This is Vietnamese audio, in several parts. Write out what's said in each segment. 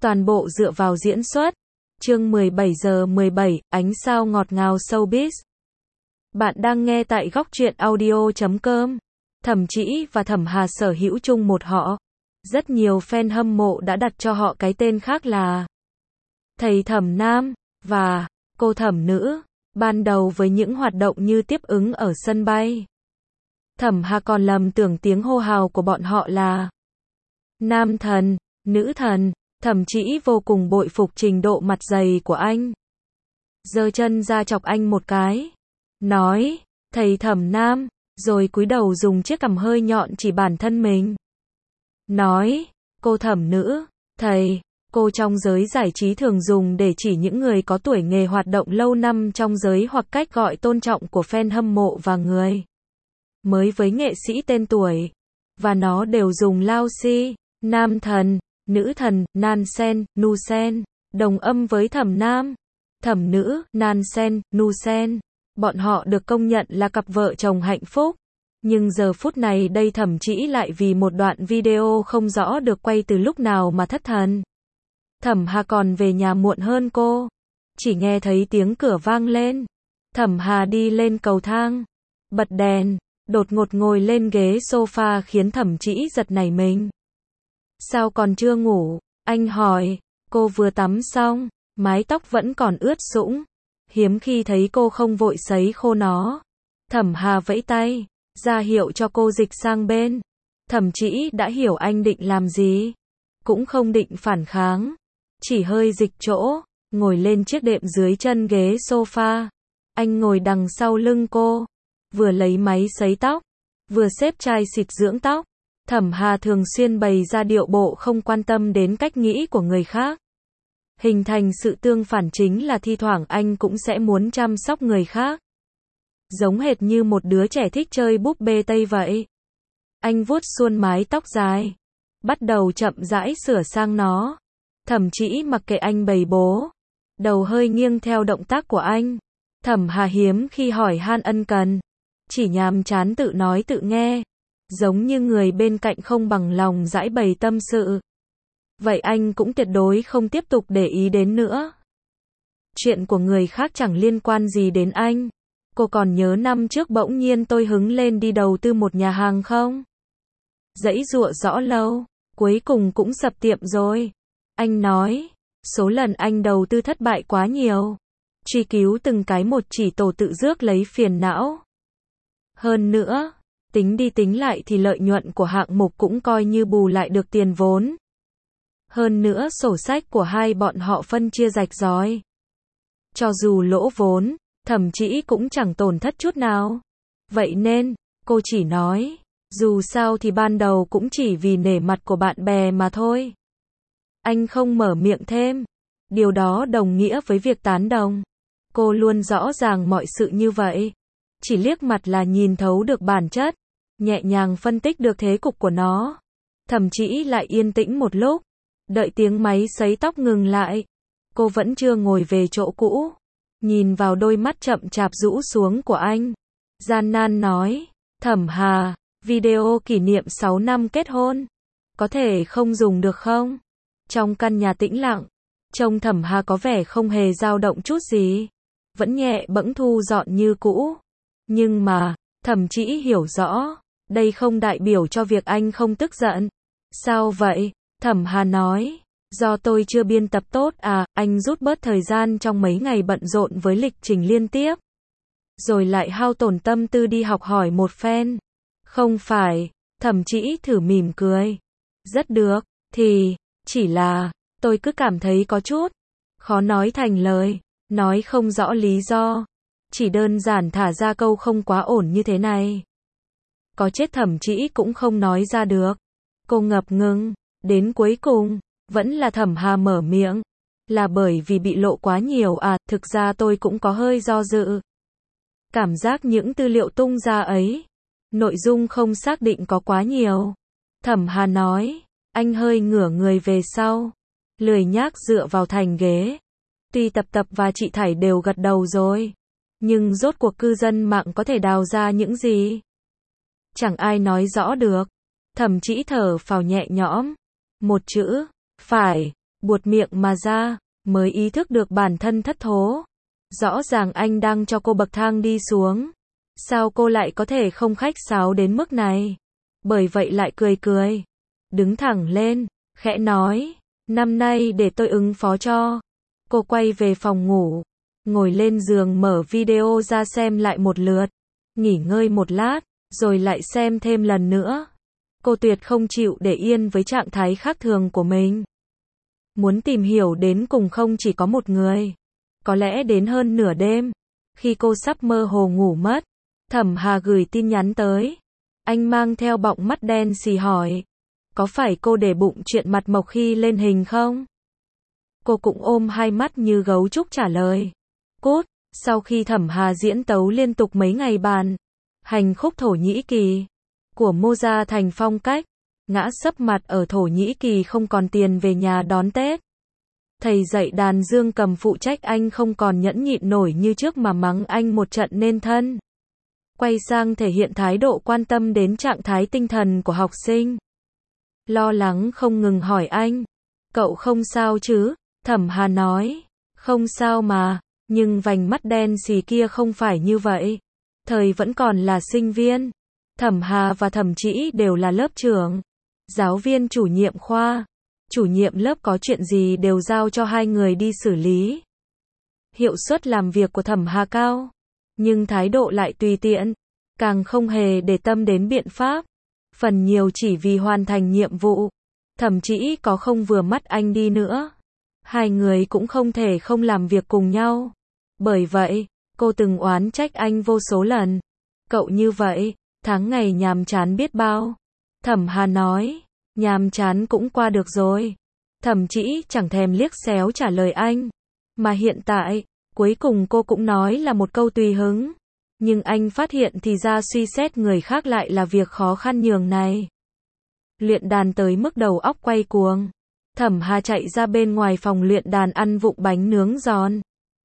toàn bộ dựa vào diễn xuất. Chương 17:17, ánh sao ngọt ngào showbiz. Bạn đang nghe tại góc truyện audio.com. Thẩm Trĩ và Thẩm Hà sở hữu chung một họ. Rất nhiều fan hâm mộ đã đặt cho họ cái tên khác là thầy Thẩm Nam và cô Thẩm Nữ. Ban đầu với những hoạt động như tiếp ứng ở sân bay, Thẩm Hà còn lầm tưởng tiếng hô hào của bọn họ là nam thần, nữ thần. Thẩm Trĩ vô cùng bội phục trình độ mặt dày của anh. Giơ chân ra chọc anh một cái, nói, thầy Thẩm Nam, rồi cúi đầu dùng chiếc cằm hơi nhọn chỉ bản thân mình. Nói, cô Thẩm Nữ, thầy, cô trong giới giải trí thường dùng để chỉ những người có tuổi nghề hoạt động lâu năm trong giới hoặc cách gọi tôn trọng của fan hâm mộ và người mới với nghệ sĩ tên tuổi. Và nó đều dùng lao si, nam thần, nữ thần, nan sen, nu sen, đồng âm với Thẩm Nam, Thẩm Nữ, nan sen, nu sen. Bọn họ được công nhận là cặp vợ chồng hạnh phúc. Nhưng giờ phút này đây Thẩm Trĩ lại vì một đoạn video không rõ được quay từ lúc nào mà thất thần. Thẩm Hà còn về nhà muộn hơn cô. Chỉ nghe thấy tiếng cửa vang lên. Thẩm Hà đi lên cầu thang, bật đèn, đột ngột ngồi lên ghế sofa khiến Thẩm Trĩ giật nảy mình. Sao còn chưa ngủ? Anh hỏi. Cô vừa tắm xong, mái tóc vẫn còn ướt sũng. Hiếm khi thấy cô không vội sấy khô nó. Thẩm Hà vẫy tay, ra hiệu cho cô dịch sang bên. Thẩm Trĩ đã hiểu anh định làm gì. Cũng không định phản kháng. Chỉ hơi dịch chỗ, ngồi lên chiếc đệm dưới chân ghế sofa. Anh ngồi đằng sau lưng cô, vừa lấy máy sấy tóc, vừa xếp chai xịt dưỡng tóc. Thẩm Hà thường xuyên bày ra điệu bộ không quan tâm đến cách nghĩ của người khác. Hình thành sự tương phản chính là thi thoảng anh cũng sẽ muốn chăm sóc người khác. Giống hệt như một đứa trẻ thích chơi búp bê Tây vậy. Anh vuốt suôn mái tóc dài, bắt đầu chậm rãi sửa sang nó. Thẩm Trĩ mặc kệ anh bày bố, đầu hơi nghiêng theo động tác của anh. Thẩm Hà hiếm khi hỏi han ân cần, chỉ nhàm chán tự nói tự nghe, giống như người bên cạnh không bằng lòng giãi bày tâm sự. Vậy anh cũng tuyệt đối không tiếp tục để ý đến nữa. Chuyện của người khác chẳng liên quan gì đến anh. Cô còn nhớ năm trước bỗng nhiên tôi hứng lên đi đầu tư một nhà hàng không? Giãy giụa rõ lâu, cuối cùng cũng sập tiệm rồi. Anh nói, số lần anh đầu tư thất bại quá nhiều. Truy cứu từng cái một chỉ tổ tự rước lấy phiền não. Hơn nữa, tính đi tính lại thì lợi nhuận của hạng mục cũng coi như bù lại được tiền vốn. Hơn nữa sổ sách của hai bọn họ phân chia rạch ròi. Cho dù lỗ vốn, Thẩm Trĩ cũng chẳng tổn thất chút nào. Vậy nên, cô chỉ nói, dù sao thì ban đầu cũng chỉ vì nể mặt của bạn bè mà thôi. Anh không mở miệng thêm. Điều đó đồng nghĩa với việc tán đồng. Cô luôn rõ ràng mọi sự như vậy. Chỉ liếc mặt là nhìn thấu được bản chất, nhẹ nhàng phân tích được thế cục của nó. Thẩm Trĩ lại yên tĩnh một lúc. Đợi tiếng máy sấy tóc ngừng lại, cô vẫn chưa ngồi về chỗ cũ. Nhìn vào đôi mắt chậm chạp rũ xuống của anh, gian nan nói, Thẩm Hà, video kỷ niệm 6 năm kết hôn, có thể không dùng được không? Trong căn nhà tĩnh lặng, trông Thẩm Hà có vẻ không hề dao động chút gì, vẫn nhẹ bẫng thu dọn như cũ. Nhưng mà, Thẩm Trĩ hiểu rõ, đây không đại biểu cho việc anh không tức giận. Sao vậy? Thẩm Hà nói, do tôi chưa biên tập tốt à, anh rút bớt thời gian trong mấy ngày bận rộn với lịch trình liên tiếp. Rồi lại hao tổn tâm tư đi học hỏi một phen. Không phải, Thẩm Trĩ thử mỉm cười. Rất được, thì, chỉ là, tôi cứ cảm thấy có chút khó nói thành lời, nói không rõ lý do. Chỉ đơn giản thả ra câu không quá ổn như thế này. Có chết Thẩm Trĩ cũng không nói ra được. Cô ngập ngừng. Đến cuối cùng, vẫn là Thẩm Hà mở miệng. Là bởi vì bị lộ quá nhiều à, thực ra tôi cũng có hơi do dự. Cảm giác những tư liệu tung ra ấy, nội dung không xác định có quá nhiều. Thẩm Hà nói, anh hơi ngửa người về sau, lười nhác dựa vào thành ghế. Tuy Tập và chị Thải đều gật đầu rồi, nhưng rốt cuộc cư dân mạng có thể đào ra những gì? Chẳng ai nói rõ được. Thẩm Trĩ thở phào nhẹ nhõm. Một chữ, phải. buột miệng mà ra, mới ý thức được bản thân thất thố. Rõ ràng anh đang cho cô bậc thang đi xuống. Sao cô lại có thể không khách sáo đến mức này? Bởi vậy lại cười cười. Đứng thẳng lên, khẽ nói, năm nay để tôi ứng phó cho. Cô quay về phòng ngủ, ngồi lên giường mở video ra xem lại một lượt, nghỉ ngơi một lát, rồi lại xem thêm lần nữa. Cô tuyệt không chịu để yên với trạng thái khác thường của mình. Muốn tìm hiểu đến cùng không chỉ có một người. Có lẽ đến hơn nửa đêm, khi cô sắp mơ hồ ngủ mất, Thẩm Hà gửi tin nhắn tới. Anh mang theo bọng mắt đen xì hỏi, có phải cô để bụng chuyện mặt mộc khi lên hình không? Cô cũng ôm hai mắt như gấu trúc trả lời. Cút, sau khi Thẩm Hà diễn tấu liên tục mấy ngày bàn hành khúc Thổ Nhĩ Kỳ của Mozart thành phong cách, ngã sấp mặt ở Thổ Nhĩ Kỳ không còn tiền về nhà đón Tết. Thầy dạy đàn dương cầm phụ trách anh không còn nhẫn nhịn nổi như trước mà mắng anh một trận nên thân. Quay sang thể hiện thái độ quan tâm đến trạng thái tinh thần của học sinh. Lo lắng không ngừng hỏi anh, cậu không sao chứ? Thẩm Hà nói, không sao mà, nhưng vành mắt đen xì kia không phải như vậy. Thời vẫn còn là sinh viên. Thẩm Hà và Thẩm Trĩ đều là lớp trưởng, giáo viên chủ nhiệm khoa. Chủ nhiệm lớp có chuyện gì đều giao cho hai người đi xử lý. Hiệu suất làm việc của Thẩm Hà cao, nhưng thái độ lại tùy tiện, càng không hề để tâm đến biện pháp. Phần nhiều chỉ vì hoàn thành nhiệm vụ. Thậm chí có không vừa mắt anh đi nữa, hai người cũng không thể không làm việc cùng nhau. Bởi vậy, cô từng oán trách anh vô số lần. Cậu như vậy, tháng ngày nhàm chán biết bao. Thẩm Hà nói, nhàm chán cũng qua được rồi. Thậm chí chẳng thèm liếc xéo trả lời anh. Mà hiện tại, cuối cùng cô cũng nói là một câu tùy hứng. Nhưng anh phát hiện thì ra suy xét người khác lại là việc khó khăn nhường này. Luyện đàn tới mức đầu óc quay cuồng. Thẩm Hà chạy ra bên ngoài phòng luyện đàn ăn vụng bánh nướng giòn.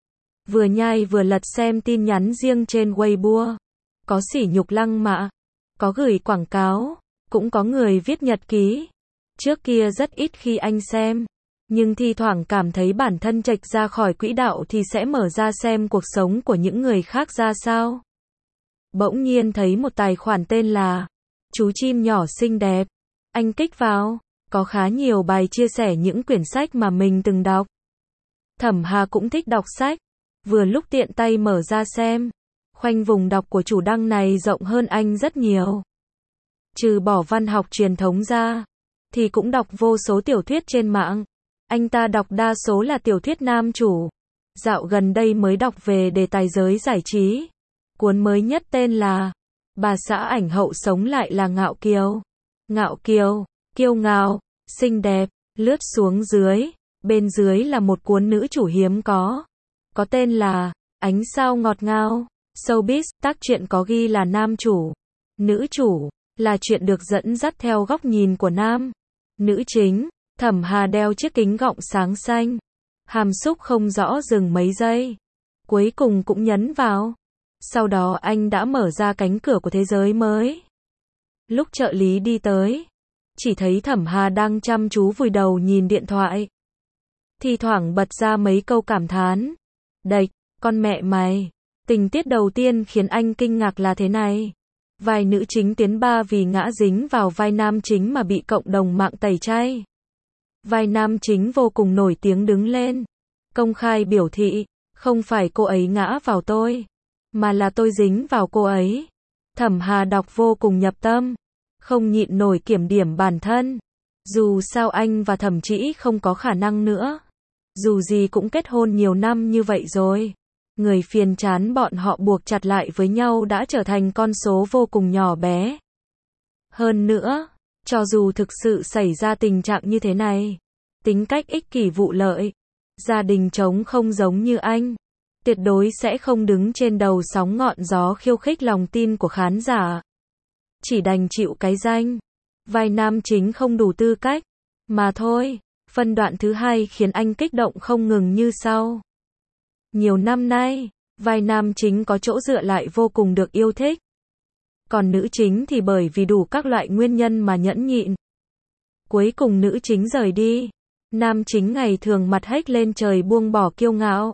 Vừa nhai vừa lật xem tin nhắn riêng trên Weibo. Có sỉ nhục Lăng Mạ, có gửi quảng cáo, cũng có người viết nhật ký. Trước kia rất ít khi anh xem, nhưng thi thoảng cảm thấy bản thân chệch ra khỏi quỹ đạo thì sẽ mở ra xem cuộc sống của những người khác ra sao. Bỗng nhiên thấy một tài khoản tên là Chú chim nhỏ xinh đẹp. Anh kích vào, có khá nhiều bài chia sẻ những quyển sách mà mình từng đọc. Thẩm Hà cũng thích đọc sách, vừa lúc tiện tay mở ra xem. Khoanh vùng đọc của chủ đăng này rộng hơn anh rất nhiều. Trừ bỏ văn học truyền thống ra, thì cũng đọc vô số tiểu thuyết trên mạng. Anh ta đọc đa số là tiểu thuyết nam chủ. Dạo gần đây mới đọc về đề tài giới giải trí. Cuốn mới nhất tên là Bà xã ảnh hậu sống lại là ngạo kiều. Ngạo kiều, kiêu ngạo, xinh đẹp, lướt xuống dưới. Bên dưới là một cuốn nữ chủ hiếm có tên là Ánh sao ngọt ngào. Showbiz, tác truyện có ghi là nam chủ, nữ chủ, là chuyện được dẫn dắt theo góc nhìn của nam. Nữ chính, Thẩm Hà đeo chiếc kính gọng sáng xanh. Hàm xúc không rõ dừng mấy giây. Cuối cùng cũng nhấn vào. Sau đó anh đã mở ra cánh cửa của thế giới mới. Lúc trợ lý đi tới, chỉ thấy Thẩm Hà đang chăm chú vùi đầu nhìn điện thoại. Thi thoảng bật ra mấy câu cảm thán. Đệch, con mẹ mày. Tình tiết đầu tiên khiến anh kinh ngạc là thế này. Vai nữ chính tiến ba vì ngã dính vào vai nam chính mà bị cộng đồng mạng tẩy chay. Vai nam chính vô cùng nổi tiếng đứng lên, công khai biểu thị, không phải cô ấy ngã vào tôi, mà là tôi dính vào cô ấy. Thẩm Hà đọc vô cùng nhập tâm, không nhịn nổi kiểm điểm bản thân. Dù sao anh và Thẩm Trĩ không có khả năng nữa. Dù gì cũng kết hôn nhiều năm như vậy rồi. Người phiền chán bọn họ buộc chặt lại với nhau đã trở thành con số vô cùng nhỏ bé. Hơn nữa, cho dù thực sự xảy ra tình trạng như thế này, tính cách ích kỷ vụ lợi, gia đình trống không giống như anh, tuyệt đối sẽ không đứng trên đầu sóng ngọn gió khiêu khích lòng tin của khán giả. Chỉ đành chịu cái danh vai nam chính không đủ tư cách mà thôi. Phân đoạn thứ hai khiến anh kích động không ngừng như sau. Nhiều năm nay, vai nam chính có chỗ dựa lại vô cùng được yêu thích. Còn nữ chính thì bởi vì đủ các loại nguyên nhân mà nhẫn nhịn. Cuối cùng nữ chính rời đi. Nam chính ngày thường mặt hếch lên trời buông bỏ kiêu ngạo.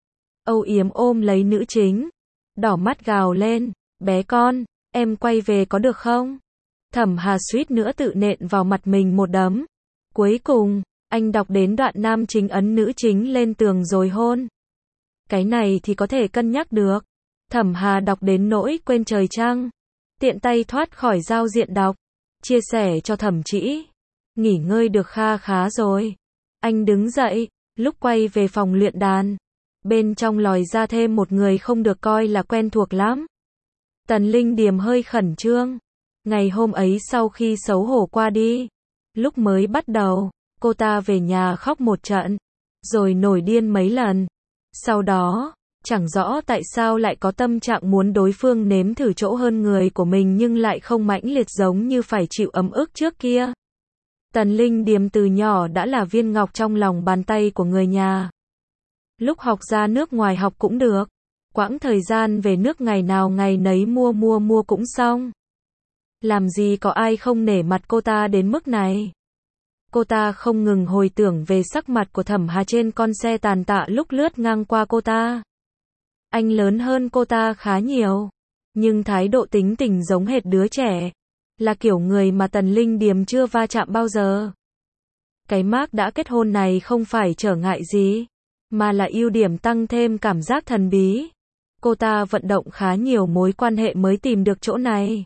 Âu yếm ôm lấy nữ chính, đỏ mắt gào lên, bé con, em quay về có được không? Thẩm Hà suýt nữa tự nện vào mặt mình một đấm. Cuối cùng, anh đọc đến đoạn nam chính ấn nữ chính lên tường rồi hôn. Cái này thì có thể cân nhắc được. Thẩm Hà đọc đến nỗi quên trời trăng. Tiện tay thoát khỏi giao diện đọc. Chia sẻ cho Thẩm Trĩ. Nghỉ ngơi được kha khá rồi. Anh đứng dậy, lúc quay về phòng luyện đàn. Bên trong lòi ra thêm một người không được coi là quen thuộc lắm. Tần Linh Điềm hơi khẩn trương. Ngày hôm ấy sau khi xấu hổ qua đi, lúc mới bắt đầu, cô ta về nhà khóc một trận, rồi nổi điên mấy lần. Sau đó, chẳng rõ tại sao lại có tâm trạng muốn đối phương nếm thử chỗ hơn người của mình nhưng lại không mãnh liệt giống như phải chịu ấm ức trước kia. Tần Linh Điềm từ nhỏ đã là viên ngọc trong lòng bàn tay của người nhà. Lúc học ra nước ngoài học cũng được, quãng thời gian về nước ngày nào ngày nấy mua cũng xong. Làm gì có ai không nể mặt cô ta đến mức này. Cô ta không ngừng hồi tưởng về sắc mặt của Thẩm Hà trên con xe tàn tạ lúc lướt ngang qua cô ta. Anh lớn hơn cô ta khá nhiều, nhưng thái độ tính tình giống hệt đứa trẻ. Là kiểu người mà Tần Linh Điềm chưa va chạm bao giờ. Cái mác đã kết hôn này không phải trở ngại gì, mà là ưu điểm tăng thêm cảm giác thần bí. Cô ta vận động khá nhiều mối quan hệ mới tìm được chỗ này.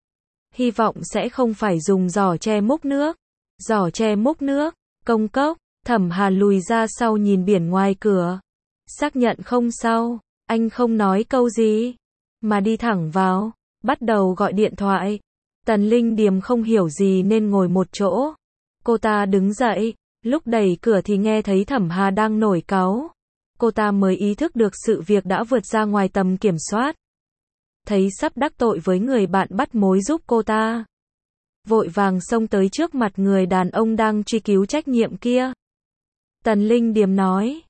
Hy vọng sẽ không phải dùng giỏ tre múc nước. Giỏ tre múc nước, công cốc. Thẩm Hà lùi ra sau nhìn biển ngoài cửa. Xác nhận không sao, anh không nói câu gì, mà đi thẳng vào, bắt đầu gọi điện thoại. Tần Linh Điềm không hiểu gì nên ngồi một chỗ. Cô ta đứng dậy, lúc đẩy cửa thì nghe thấy Thẩm Hà đang nổi cáu. Cô ta mới ý thức được sự việc đã vượt ra ngoài tầm kiểm soát. Thấy sắp đắc tội với người bạn bắt mối giúp cô ta. Vội vàng xông tới trước mặt người đàn ông đang truy cứu trách nhiệm kia. Tần Linh Điềm nói,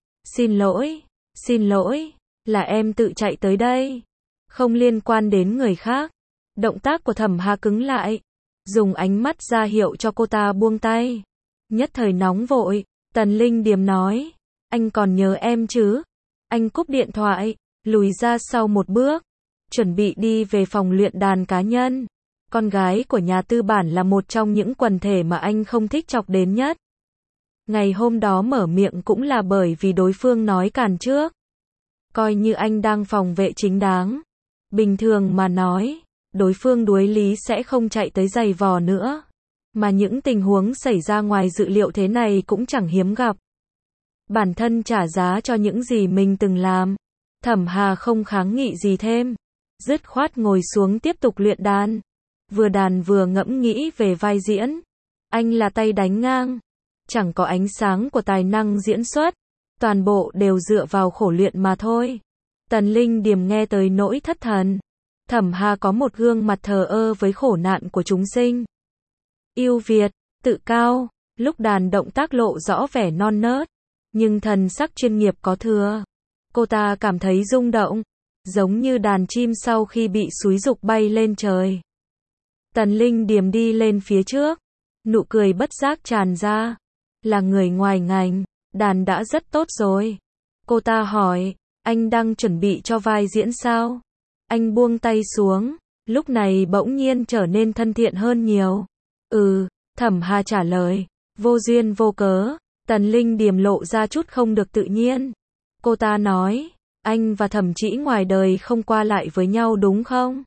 xin lỗi, là em tự chạy tới đây. Không liên quan đến người khác. Động tác của Thẩm Hà cứng lại. Dùng ánh mắt ra hiệu cho cô ta buông tay. Nhất thời nóng vội, Tần Linh Điềm nói, anh còn nhớ em chứ? Anh cúp điện thoại, lùi ra sau một bước. Chuẩn bị đi về phòng luyện đàn cá nhân. Con gái của nhà tư bản là một trong những quần thể mà anh không thích chọc đến nhất. Ngày hôm đó mở miệng cũng là bởi vì đối phương nói càn trước. Coi như anh đang phòng vệ chính đáng. Bình thường mà nói, đối phương đuối lý sẽ không chạy tới giày vò nữa. Mà những tình huống xảy ra ngoài dự liệu thế này cũng chẳng hiếm gặp. Bản thân trả giá cho những gì mình từng làm. Thẩm Hà không kháng nghị gì thêm. Dứt khoát ngồi xuống tiếp tục luyện đàn. Vừa đàn vừa ngẫm nghĩ về vai diễn. Anh là tay đánh ngang. Chẳng có ánh sáng của tài năng diễn xuất. Toàn bộ đều dựa vào khổ luyện mà thôi. Tần Linh Điềm nghe tới nỗi thất thần. Thẩm Hà có một gương mặt thờ ơ với khổ nạn của chúng sinh. Yêu Việt, tự cao, lúc đàn động tác lộ rõ vẻ non nớt. Nhưng thần sắc chuyên nghiệp có thừa. Cô ta cảm thấy rung động. Giống như đàn chim sau khi bị xúi giục bay lên trời. Tần Linh Điềm đi lên phía trước. Nụ cười bất giác tràn ra. Là người ngoài ngành, đàn đã rất tốt rồi. Cô ta hỏi, anh đang chuẩn bị cho vai diễn sao? Anh buông tay xuống, lúc này bỗng nhiên trở nên thân thiện hơn nhiều. Thẩm Hà trả lời, vô duyên vô cớ. Tần Linh Điềm lộ ra chút không được tự nhiên. Cô ta nói, anh và Thẩm Trĩ ngoài đời không qua lại với nhau đúng không?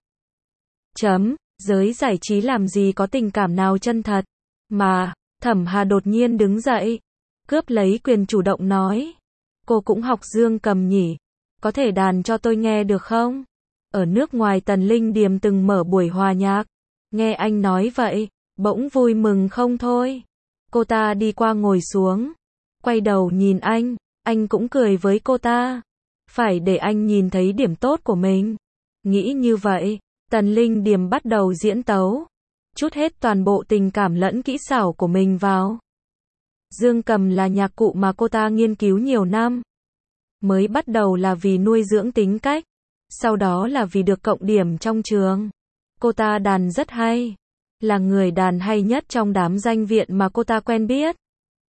Giới giải trí làm gì có tình cảm nào chân thật. Mà, Thẩm Hà đột nhiên đứng dậy, cướp lấy quyền chủ động nói. Cô cũng học dương cầm nhỉ? Có thể đàn cho tôi nghe được không? Ở nước ngoài Tần Linh Điềm từng mở buổi hòa nhạc. Nghe anh nói vậy, bỗng vui mừng không thôi. Cô ta đi qua ngồi xuống. Quay đầu nhìn anh cũng cười với cô ta. Phải để anh nhìn thấy điểm tốt của mình. Nghĩ như vậy, Tần Linh Điềm bắt đầu diễn tấu. Chút hết toàn bộ tình cảm lẫn kỹ xảo của mình vào. Dương cầm là nhạc cụ mà cô ta nghiên cứu nhiều năm. Mới bắt đầu là vì nuôi dưỡng tính cách. Sau đó là vì được cộng điểm trong trường. Cô ta đàn rất hay. Là người đàn hay nhất trong đám danh viện mà cô ta quen biết.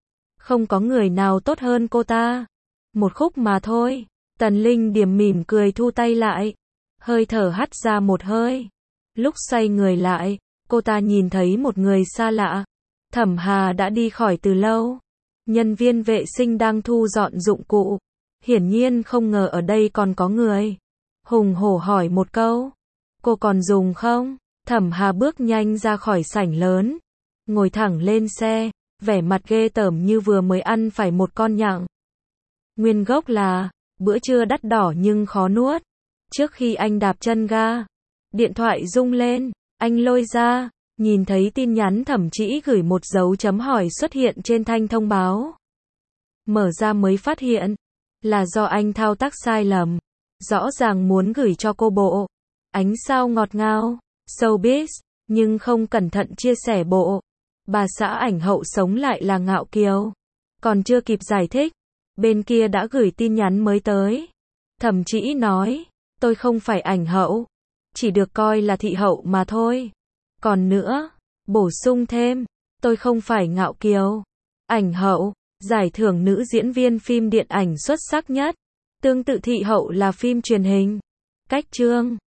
Không có người nào tốt hơn cô ta. Một khúc mà thôi. Tần Linh Điềm mỉm cười thu tay lại. Hơi thở hắt ra một hơi. Lúc xoay người lại, cô ta nhìn thấy một người xa lạ. Thẩm Hà đã đi khỏi từ lâu. Nhân viên vệ sinh đang thu dọn dụng cụ. Hiển nhiên không ngờ ở đây còn có người. Hùng hổ hỏi một câu. Cô còn dùng không? Thẩm Hà bước nhanh ra khỏi sảnh lớn. Ngồi thẳng lên xe. Vẻ mặt ghê tởm như vừa mới ăn phải một con nhặng. Nguyên gốc là bữa trưa đắt đỏ nhưng khó nuốt. Trước khi anh đạp chân ga, điện thoại rung lên, anh lôi ra, nhìn thấy tin nhắn Thẩm Trĩ gửi một dấu chấm hỏi xuất hiện trên thanh thông báo. Mở ra mới phát hiện là do anh thao tác sai lầm. Rõ ràng muốn gửi cho cô bộ Ánh Sao Ngọt Ngào, Showbiz, nhưng không cẩn thận chia sẻ bộ Bà xã ảnh hậu sống lại là Ngạo Kiều. Còn chưa kịp giải thích, bên kia đã gửi tin nhắn mới tới. Thẩm Trĩ nói, tôi không phải ảnh hậu, chỉ được coi là thị hậu mà thôi. Còn nữa, bổ sung thêm, tôi không phải Ngạo Kiều. Ảnh hậu, giải thưởng nữ diễn viên phim điện ảnh xuất sắc nhất. Tương tự thị hậu là phim truyền hình. Cách chương